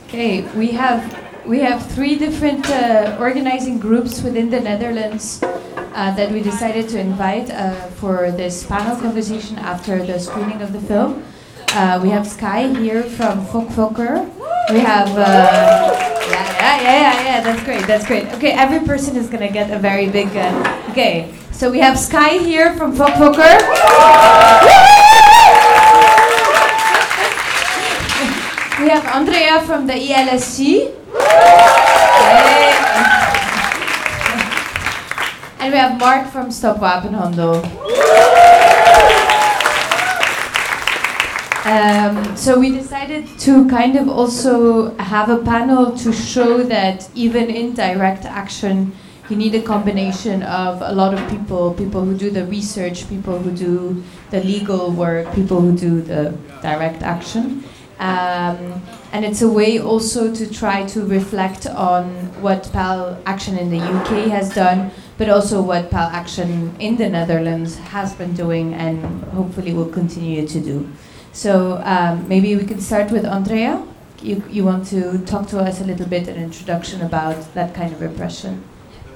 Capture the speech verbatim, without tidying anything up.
Okay, we have we have three different uh, organizing groups within the Netherlands uh, that we decided to invite uh, for this panel conversation after the screening of the film. Uh, we have Sky here from Fok Fokker. We have uh, yeah, yeah, yeah, yeah, yeah. That's great. That's great. Okay, every person is gonna get a very big. Uh, okay, so we have Sky here from Fok Fokker. We have Andrea from the E L S C. Hey. And we have Mark from Stop Wapenhandel. Um, so we decided to kind of also have a panel to show that even in direct action, you need a combination of a lot of people, people who do the research, people who do the legal work, people who do the direct action. Um, and it's a way also to try to reflect on what P A L Action in the U K has done, but also what P A L Action in the Netherlands has been doing and hopefully will continue to do. So um, maybe we can start with Andrea. You, you want to talk to us a little bit, an introduction about that kind of repression?